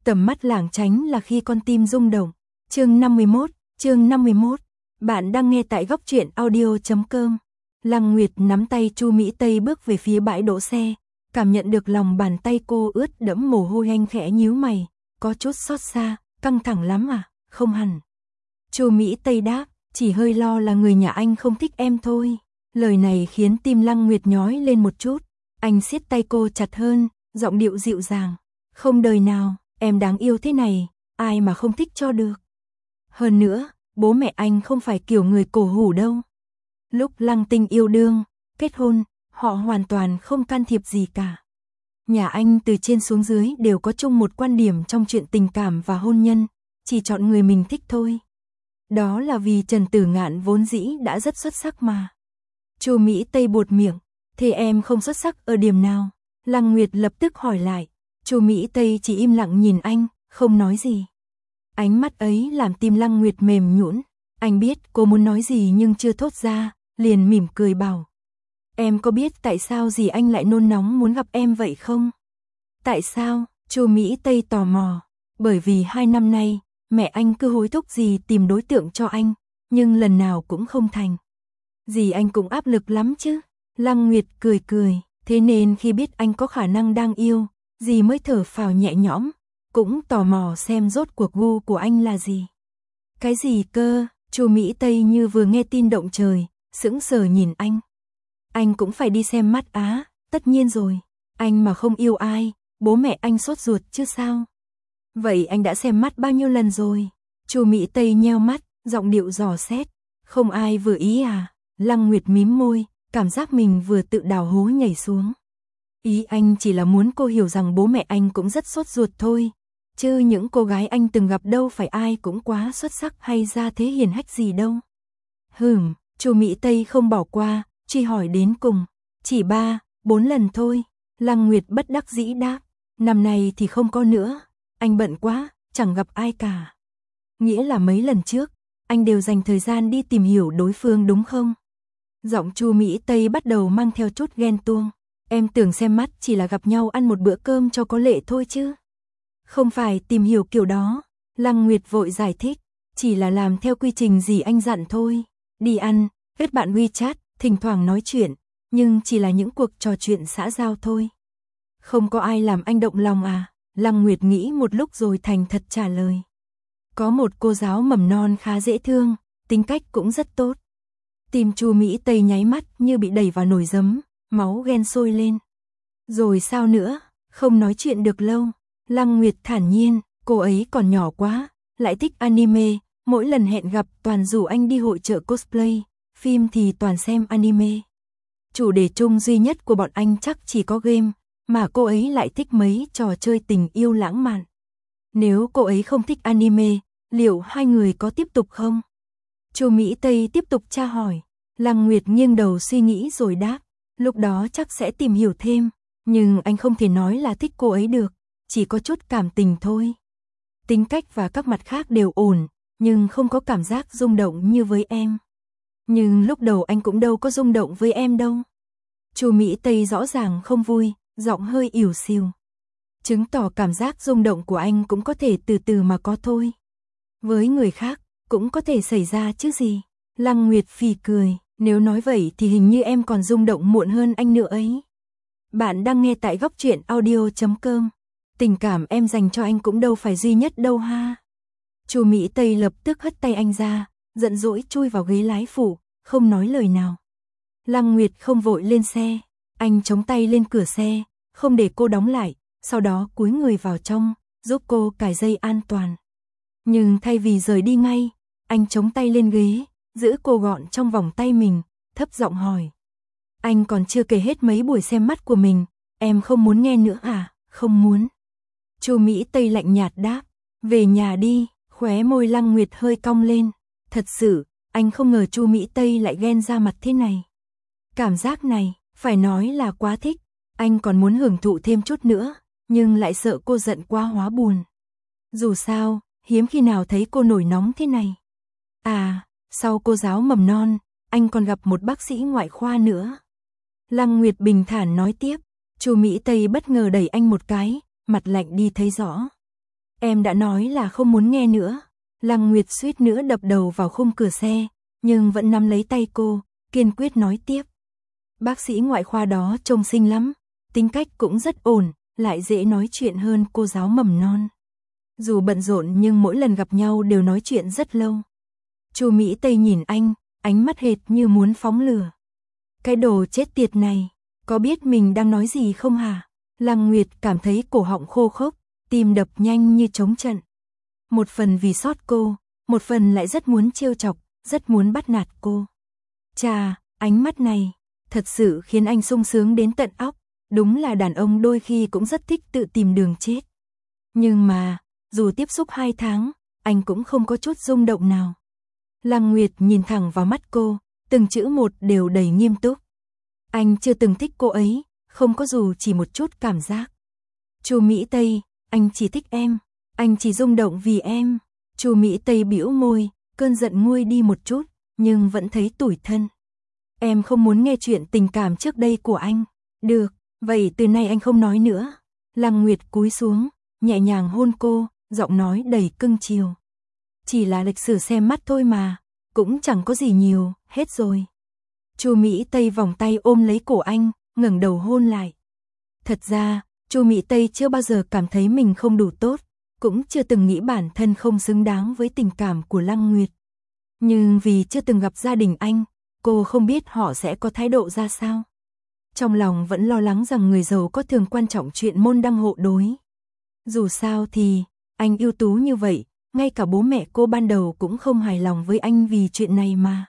Tầm mắt lảng tránh là khi con tim rung động. Chương 51. Bạn đang nghe tại góc truyện audio.com. Lăng Nguyệt nắm tay Chu Mỹ Tây bước về phía bãi đỗ xe, cảm nhận được lòng bàn tay cô ướt đẫm mồ hôi, anh khẽ nhíu mày, có chút xót xa, căng thẳng lắm à? Không hẳn. Chu Mỹ Tây đáp, chỉ hơi lo là người nhà anh không thích em thôi. Lời này khiến tim Lăng Nguyệt nhói lên một chút, anh siết tay cô chặt hơn, giọng điệu dịu dàng, không đời nào, em đáng yêu thế này, ai mà không thích cho được. Hơn nữa, bố mẹ anh không phải kiểu người cổ hủ đâu. Lúc Lăng Tinh yêu đương, kết hôn, họ hoàn toàn không can thiệp gì cả. Nhà anh từ trên xuống dưới đều có chung một quan điểm trong chuyện tình cảm và hôn nhân, chỉ chọn người mình thích thôi. Đó là vì Trần Tử Ngạn vốn dĩ đã rất xuất sắc mà. Chu Mỹ Tây buột miệng, thế em không xuất sắc ở điểm nào? Lăng Nguyệt lập tức hỏi lại. Chu Mỹ Tây chỉ im lặng nhìn anh, không nói gì. Ánh mắt ấy làm tim Lăng Nguyệt mềm nhũn. Anh biết cô muốn nói gì nhưng chưa thốt ra, liền mỉm cười bảo. Em có biết tại sao dì anh lại nôn nóng muốn gặp em vậy không? Tại sao? Chu Mỹ Tây tò mò. Bởi vì 2 năm nay, mẹ anh cứ hối thúc dì tìm đối tượng cho anh, nhưng lần nào cũng không thành. Dì anh cũng áp lực lắm chứ. Lăng Nguyệt cười cười, thế nên khi biết anh có khả năng đang yêu, dì mới thở phào nhẹ nhõm, cũng tò mò xem rốt cuộc gu của anh là gì. Cái gì cơ? Chu Mỹ Tây như vừa nghe tin động trời, sững sờ nhìn anh. Anh cũng phải đi xem mắt á? Tất nhiên rồi, anh mà không yêu ai, bố mẹ anh sốt ruột chứ sao? Vậy anh đã xem mắt bao nhiêu lần rồi? Chu Mỹ Tây nheo mắt, giọng điệu dò xét. Không ai vừa ý à? Lăng Nguyệt mím môi, cảm giác mình vừa tự đào hố nhảy xuống. Ý anh chỉ là muốn cô hiểu rằng bố mẹ anh cũng rất sốt ruột thôi. Chứ những cô gái anh từng gặp đâu phải ai cũng quá xuất sắc hay ra thế hiển hách gì đâu. Chu Mỹ Tây không bỏ qua, truy hỏi đến cùng. Chỉ 3, 4 lần thôi. Lăng Nguyệt bất đắc dĩ đáp. Năm nay thì không có nữa. Anh bận quá, chẳng gặp ai cả. Nghĩa là mấy lần trước, anh đều dành thời gian đi tìm hiểu đối phương đúng không? Giọng Chu Mỹ Tây bắt đầu mang theo chút ghen tuông. Em tưởng xem mắt chỉ là gặp nhau ăn một bữa cơm cho có lệ thôi chứ. Không phải tìm hiểu kiểu đó. Lăng Nguyệt vội giải thích. Chỉ là làm theo quy trình gì anh dặn thôi. Đi ăn, kết bạn WeChat, thỉnh thoảng nói chuyện. Nhưng chỉ là những cuộc trò chuyện xã giao thôi. Không có ai làm anh động lòng à? Lăng Nguyệt nghĩ một lúc rồi thành thật trả lời. Có một cô giáo mầm non khá dễ thương, tính cách cũng rất tốt. Tim Chu Mỹ Tây nháy mắt như bị đẩy vào nồi giấm, máu ghen sôi lên. Rồi sao nữa? Không nói chuyện được lâu. Lăng Nguyệt thản nhiên, cô ấy còn nhỏ quá, lại thích anime, mỗi lần hẹn gặp toàn rủ anh đi hội chợ cosplay, phim thì toàn xem anime. Chủ đề chung duy nhất của bọn anh chắc chỉ có game, mà cô ấy lại thích mấy trò chơi tình yêu lãng mạn. Nếu cô ấy không thích anime, liệu hai người có tiếp tục không? Chu Mỹ Tây tiếp tục tra hỏi. Lăng Nguyệt nghiêng đầu suy nghĩ rồi đáp. Lúc đó chắc sẽ tìm hiểu thêm, nhưng anh không thể nói là thích cô ấy được, chỉ có chút cảm tình thôi. Tính cách và các mặt khác đều ổn, nhưng không có cảm giác rung động như với em. Nhưng lúc đầu anh cũng đâu có rung động với em đâu. Chu Mỹ Tây rõ ràng không vui, giọng hơi ỉu xìu. Chứng tỏ cảm giác rung động của anh cũng có thể từ từ mà có thôi. Với người khác, cũng có thể xảy ra chứ gì. Lăng Nguyệt phì cười, nếu nói vậy thì hình như em còn rung động muộn hơn anh nữa ấy. Bạn đang nghe tại góc truyện audio.com. Tình cảm em dành cho anh cũng đâu phải duy nhất đâu ha. Chu Mỹ Tây lập tức hất tay anh ra, giận dỗi chui vào ghế lái phụ, không nói lời nào. Lăng Nguyệt không vội lên xe, anh chống tay lên cửa xe, không để cô đóng lại, sau đó cúi người vào trong, giúp cô cài dây an toàn. Nhưng thay vì rời đi ngay, anh chống tay lên ghế, giữ cô gọn trong vòng tay mình, thấp giọng hỏi. Anh còn chưa kể hết mấy buổi xem mắt của mình, em không muốn nghe nữa à? Không muốn. Chu Mỹ Tây lạnh nhạt đáp. Về nhà đi. Khóe môi Lăng Nguyệt hơi cong lên. Thật sự, anh không ngờ Chu Mỹ Tây lại ghen ra mặt thế này. Cảm giác này, phải nói là quá thích. Anh còn muốn hưởng thụ thêm chút nữa, nhưng lại sợ cô giận quá hóa buồn. Dù sao, hiếm khi nào thấy cô nổi nóng thế này. À, sau cô giáo mầm non, anh còn gặp một bác sĩ ngoại khoa nữa. Lăng Nguyệt bình thản nói tiếp. Chu Mỹ Tây bất ngờ đẩy anh một cái, mặt lạnh đi thấy rõ. Em đã nói là không muốn nghe nữa. Lăng Nguyệt suýt nữa đập đầu vào khung cửa xe, nhưng vẫn nắm lấy tay cô, kiên quyết nói tiếp. Bác sĩ ngoại khoa đó trông xinh lắm, tính cách cũng rất ổn, lại dễ nói chuyện hơn cô giáo mầm non. Dù bận rộn nhưng mỗi lần gặp nhau đều nói chuyện rất lâu. Chu Mỹ Tây nhìn anh, ánh mắt hệt như muốn phóng lửa. Cái đồ chết tiệt này, có biết mình đang nói gì không hả? Lăng Nguyệt cảm thấy cổ họng khô khốc, tim đập nhanh như trống trận. Một phần vì xót cô, một phần lại rất muốn trêu chọc, rất muốn bắt nạt cô. Chà, ánh mắt này, thật sự khiến anh sung sướng đến tận óc. Đúng là đàn ông đôi khi cũng rất thích tự tìm đường chết. Nhưng mà, dù tiếp xúc 2 tháng, anh cũng không có chút rung động nào. Lăng Nguyệt nhìn thẳng vào mắt cô, từng chữ một đều đầy nghiêm túc. Anh chưa từng thích cô ấy, không có dù chỉ một chút cảm giác. Chu Mỹ Tây, anh chỉ thích em, anh chỉ rung động vì em. Chu Mỹ Tây bĩu môi, cơn giận nguôi đi một chút, nhưng vẫn thấy tủi thân. Em không muốn nghe chuyện tình cảm trước đây của anh. Được, vậy từ nay anh không nói nữa. Lăng Nguyệt cúi xuống, nhẹ nhàng hôn cô, giọng nói đầy cưng chiều. Chỉ là lịch sử xem mắt thôi mà, cũng chẳng có gì nhiều, hết rồi. Chu Mỹ Tây vòng tay ôm lấy cổ anh, ngẩng đầu hôn lại. Thật ra, Chu Mỹ Tây chưa bao giờ cảm thấy mình không đủ tốt, cũng chưa từng nghĩ bản thân không xứng đáng với tình cảm của Lăng Nguyệt. Nhưng vì chưa từng gặp gia đình anh, cô không biết họ sẽ có thái độ ra sao. Trong lòng vẫn lo lắng rằng người giàu có thường quan trọng chuyện môn đăng hộ đối. Dù sao thì, anh ưu tú như vậy, ngay cả bố mẹ cô ban đầu cũng không hài lòng với anh vì chuyện này mà.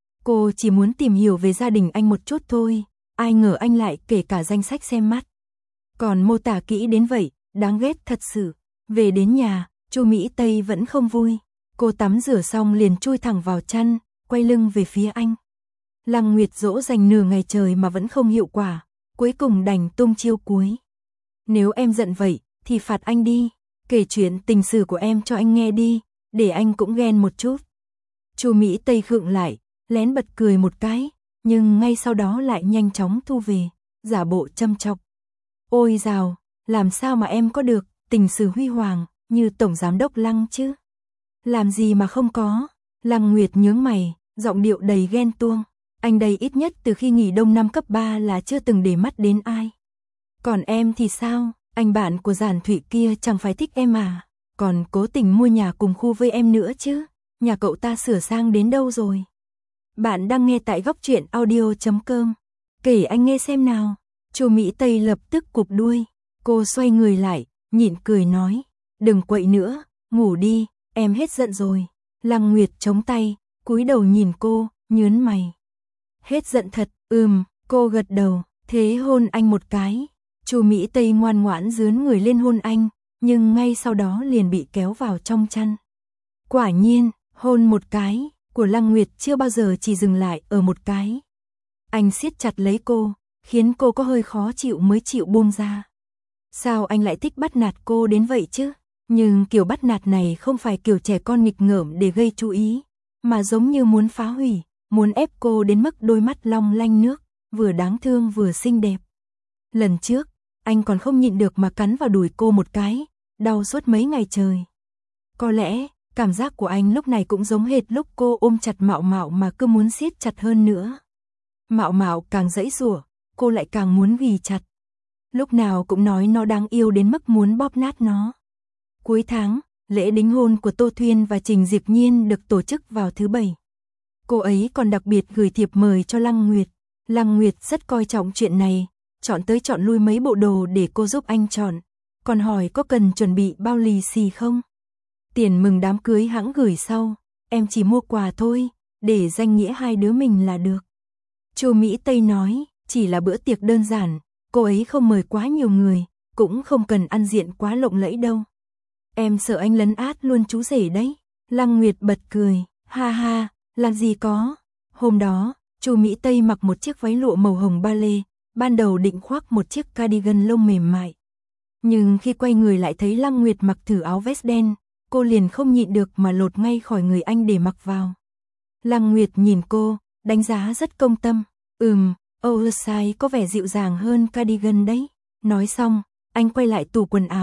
Cô chỉ muốn tìm hiểu về gia đình anh một chút thôi, ai ngờ anh lại kể cả danh sách xem mắt. Còn mô tả kỹ đến vậy, đáng ghét thật sự. Về đến nhà, Chu Mỹ Tây vẫn không vui. Cô tắm rửa xong liền chui thẳng vào chăn, quay lưng về phía anh. Lăng Nguyệt dỗ dành nửa ngày trời mà vẫn không hiệu quả, cuối cùng đành tung chiêu cuối. Nếu em giận vậy, thì phạt anh đi, kể chuyện tình sử của em cho anh nghe đi, để anh cũng ghen một chút. Chu Mỹ Tây khựng lại, lén bật cười một cái, nhưng ngay sau đó lại nhanh chóng thu về, giả bộ châm chọc. Ôi dào, làm sao mà em có được tình sử huy hoàng như tổng giám đốc Lăng chứ? Làm gì mà không có? Lăng Nguyệt nhướng mày, giọng điệu đầy ghen tuông. Anh đây ít nhất từ khi nghỉ đông năm cấp 3 là chưa từng để mắt đến ai. Còn em thì sao? Anh bạn của Giản Thụy kia chẳng phải thích em à? Còn cố tình mua nhà cùng khu với em nữa chứ? Nhà cậu ta sửa sang đến đâu rồi? Bạn đang nghe tại góc truyện audio.com. Kể anh nghe xem nào. Chu Mỹ Tây lập tức cụp đuôi. Cô xoay người lại, nhịn cười nói. Đừng quậy nữa, ngủ đi, em hết giận rồi. Lăng Nguyệt chống tay, cúi đầu nhìn cô, nhớn mày. Hết giận thật, cô gật đầu, thế hôn anh một cái. Chu Mỹ Tây ngoan ngoãn dướn người lên hôn anh, nhưng ngay sau đó liền bị kéo vào trong chăn. Quả nhiên, hôn một cái, của Lăng Nguyệt chưa bao giờ chỉ dừng lại ở một cái. Anh siết chặt lấy cô, khiến cô có hơi khó chịu mới chịu buông ra. Sao anh lại thích bắt nạt cô đến vậy chứ? Nhưng kiểu bắt nạt này không phải kiểu trẻ con nghịch ngợm để gây chú ý, mà giống như muốn phá hủy, muốn ép cô đến mức đôi mắt long lanh nước, vừa đáng thương vừa xinh đẹp. Lần trước, anh còn không nhịn được mà cắn vào đùi cô một cái, đau suốt mấy ngày trời. Có lẽ, cảm giác của anh lúc này cũng giống hệt lúc cô ôm chặt Mạo Mạo mà cứ muốn siết chặt hơn nữa. Mạo Mạo càng giãy giụa, cô lại càng muốn ghì chặt. Lúc nào cũng nói nó đáng yêu đến mức muốn bóp nát nó. Cuối tháng, lễ đính hôn của Tô Thuyên và Trình Diệp Nhiên được tổ chức vào thứ Bảy. Cô ấy còn đặc biệt gửi thiệp mời cho Lăng Nguyệt. Lăng Nguyệt rất coi trọng chuyện này, chọn tới chọn lui mấy bộ đồ để cô giúp anh chọn. Còn hỏi có cần chuẩn bị bao lì xì không? Tiền mừng đám cưới hãng gửi sau, em chỉ mua quà thôi, để danh nghĩa hai đứa mình là được. Chu Mỹ Tây nói, chỉ là bữa tiệc đơn giản, cô ấy không mời quá nhiều người, cũng không cần ăn diện quá lộng lẫy đâu. Em sợ anh lấn át luôn chú rể đấy. Lăng Nguyệt bật cười, ha ha, làm gì có. Hôm đó, Chu Mỹ Tây mặc một chiếc váy lụa màu hồng ba lê, ban đầu định khoác một chiếc cardigan lông mềm mại. Nhưng khi quay người lại thấy Lăng Nguyệt mặc thử áo vest đen, cô liền không nhịn được mà lột ngay khỏi người anh để mặc vào. Lăng Nguyệt nhìn cô, đánh giá rất công tâm. Oversize có vẻ dịu dàng hơn cardigan đấy. Nói xong, anh quay lại tủ quần áo,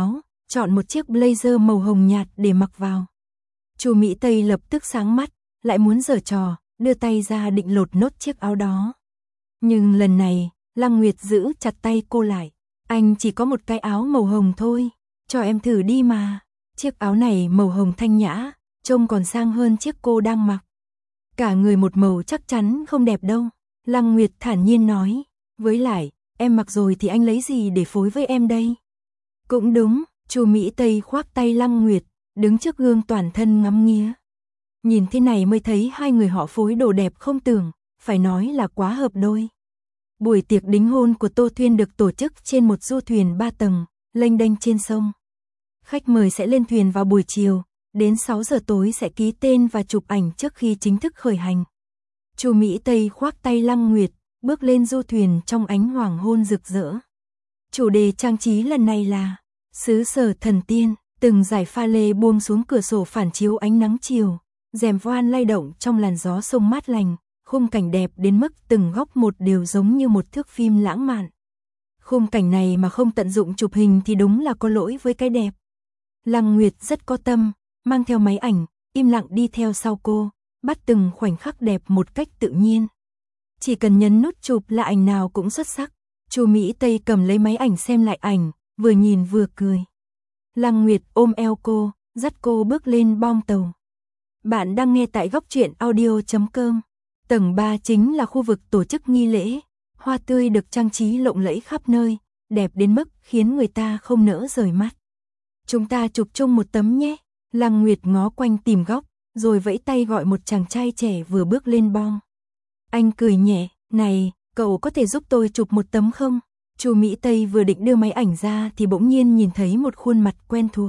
chọn một chiếc blazer màu hồng nhạt để mặc vào. Chu Mỹ Tây lập tức sáng mắt, lại muốn giở trò, đưa tay ra định lột nốt chiếc áo đó. Nhưng lần này, Lăng Nguyệt giữ chặt tay cô lại. Anh chỉ có một cái áo màu hồng thôi, cho em thử đi mà. Chiếc áo này màu hồng thanh nhã, trông còn sang hơn chiếc cô đang mặc. Cả người một màu chắc chắn không đẹp đâu. Lăng Nguyệt thản nhiên nói, với lại, em mặc rồi thì anh lấy gì để phối với em đây? Cũng đúng, Chu Mỹ Tây khoác tay Lăng Nguyệt, đứng trước gương toàn thân ngắm nghía. Nhìn thế này mới thấy hai người họ phối đồ đẹp không tưởng, phải nói là quá hợp đôi. Buổi tiệc đính hôn của Tô Thuyên được tổ chức trên một du thuyền 3 tầng, lênh đênh trên sông. Khách mời sẽ lên thuyền vào buổi chiều, đến 6 giờ tối sẽ ký tên và chụp ảnh trước khi chính thức khởi hành. Chu Mỹ Tây khoác tay Lăng Nguyệt, bước lên du thuyền trong ánh hoàng hôn rực rỡ. Chủ đề trang trí lần này là xứ sở thần tiên, từng dải pha lê buông xuống cửa sổ phản chiếu ánh nắng chiều, rèm voan lay động trong làn gió sông mát lành, khung cảnh đẹp đến mức từng góc một đều giống như một thước phim lãng mạn. Khung cảnh này mà không tận dụng chụp hình thì đúng là có lỗi với cái đẹp. Lăng Nguyệt rất có tâm, mang theo máy ảnh, im lặng đi theo sau cô, bắt từng khoảnh khắc đẹp một cách tự nhiên. Chỉ cần nhấn nút chụp là ảnh nào cũng xuất sắc. Chu Mỹ Tây cầm lấy máy ảnh xem lại ảnh, vừa nhìn vừa cười. Lăng Nguyệt ôm eo cô, dắt cô bước lên bong tàu. Bạn đang nghe tại góc truyện audio.com. Tầng 3 chính là khu vực tổ chức nghi lễ, hoa tươi được trang trí lộng lẫy khắp nơi, đẹp đến mức khiến người ta không nỡ rời mắt. Chúng ta chụp chung một tấm nhé. Lăng Nguyệt ngó quanh tìm góc, rồi vẫy tay gọi một chàng trai trẻ vừa bước lên bong. Anh cười nhẹ, này, cậu có thể giúp tôi chụp một tấm không? Chu Mỹ Tây vừa định đưa máy ảnh ra thì bỗng nhiên nhìn thấy một khuôn mặt quen thuộc.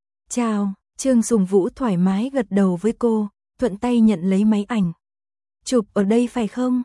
Chào, Trương Sùng Vũ thoải mái gật đầu với cô, thuận tay nhận lấy máy ảnh. Chụp ở đây phải không?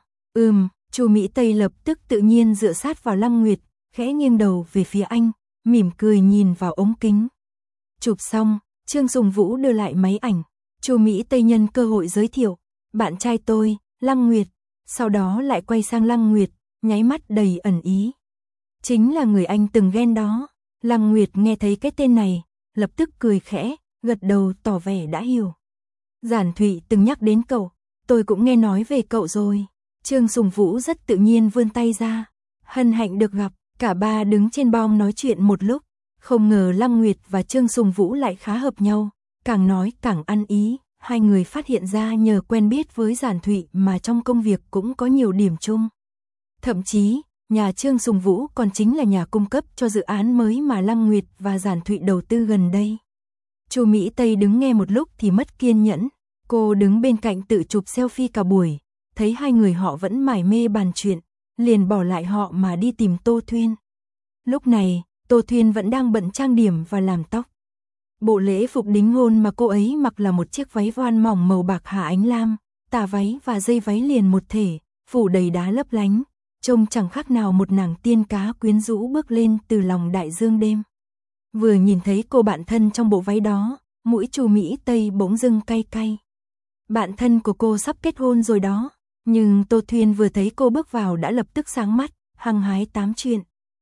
Chu Mỹ Tây lập tức tự nhiên dựa sát vào Lăng Nguyệt, khẽ nghiêng đầu về phía anh, mỉm cười nhìn vào ống kính. Chụp xong, Trương Sùng Vũ đưa lại máy ảnh. Chu Mỹ Tây nhân cơ hội giới thiệu, bạn trai tôi, Lăng Nguyệt, sau đó lại quay sang Lăng Nguyệt, nháy mắt đầy ẩn ý. Chính là người anh từng ghen đó. Lăng Nguyệt nghe thấy cái tên này, lập tức cười khẽ, gật đầu tỏ vẻ đã hiểu. Giản Thụy từng nhắc đến cậu, tôi cũng nghe nói về cậu rồi. Trương Sùng Vũ rất tự nhiên vươn tay ra. Hân hạnh được gặp, cả ba đứng trên bong nói chuyện một lúc. Không ngờ Lăng Nguyệt và Trương Sùng Vũ lại khá hợp nhau, càng nói càng ăn ý. Hai người phát hiện ra nhờ quen biết với Giản Thụy mà trong công việc cũng có nhiều điểm chung. Thậm chí, nhà Trương Sùng Vũ còn chính là nhà cung cấp cho dự án mới mà Lăng Nguyệt và Giản Thụy đầu tư gần đây. Chu Mỹ Tây đứng nghe một lúc thì mất kiên nhẫn, cô đứng bên cạnh tự chụp selfie cả buổi, thấy hai người họ vẫn mải mê bàn chuyện, liền bỏ lại họ mà đi tìm Tô Thuyên. Lúc này, Tô Thuyên vẫn đang bận trang điểm và làm tóc. Bộ lễ phục đính hôn mà cô ấy mặc là một chiếc váy voan mỏng màu bạc hạ ánh lam, tà váy và dây váy liền một thể, phủ đầy đá lấp lánh, trông chẳng khác nào một nàng tiên cá quyến rũ bước lên từ lòng đại dương đêm. Vừa nhìn thấy cô bạn thân trong bộ váy đó, mũi Chu Mỹ Tây bỗng dưng cay cay. Bạn thân của cô sắp kết hôn rồi đó, nhưng Tô Thuyên vừa thấy cô bước vào đã lập tức sáng mắt, hăng hái tám chuyện.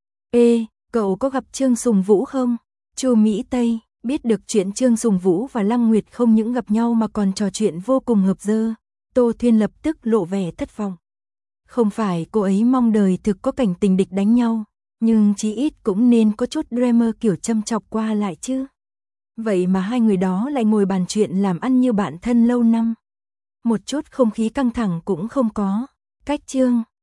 Ê, cậu có gặp Trương Sùng Vũ không? Chu Mỹ Tây biết được chuyện Trương Sùng Vũ và Lăng Nguyệt không những gặp nhau mà còn trò chuyện vô cùng hợp dơ, Tô Thuyên lập tức lộ vẻ thất vọng. Không phải cô ấy mong đời thực có cảnh tình địch đánh nhau, nhưng chí ít cũng nên có chút drama kiểu châm chọc qua lại chứ. Vậy mà hai người đó lại ngồi bàn chuyện làm ăn như bạn thân lâu năm. Một chút không khí căng thẳng cũng không có. Cách Trương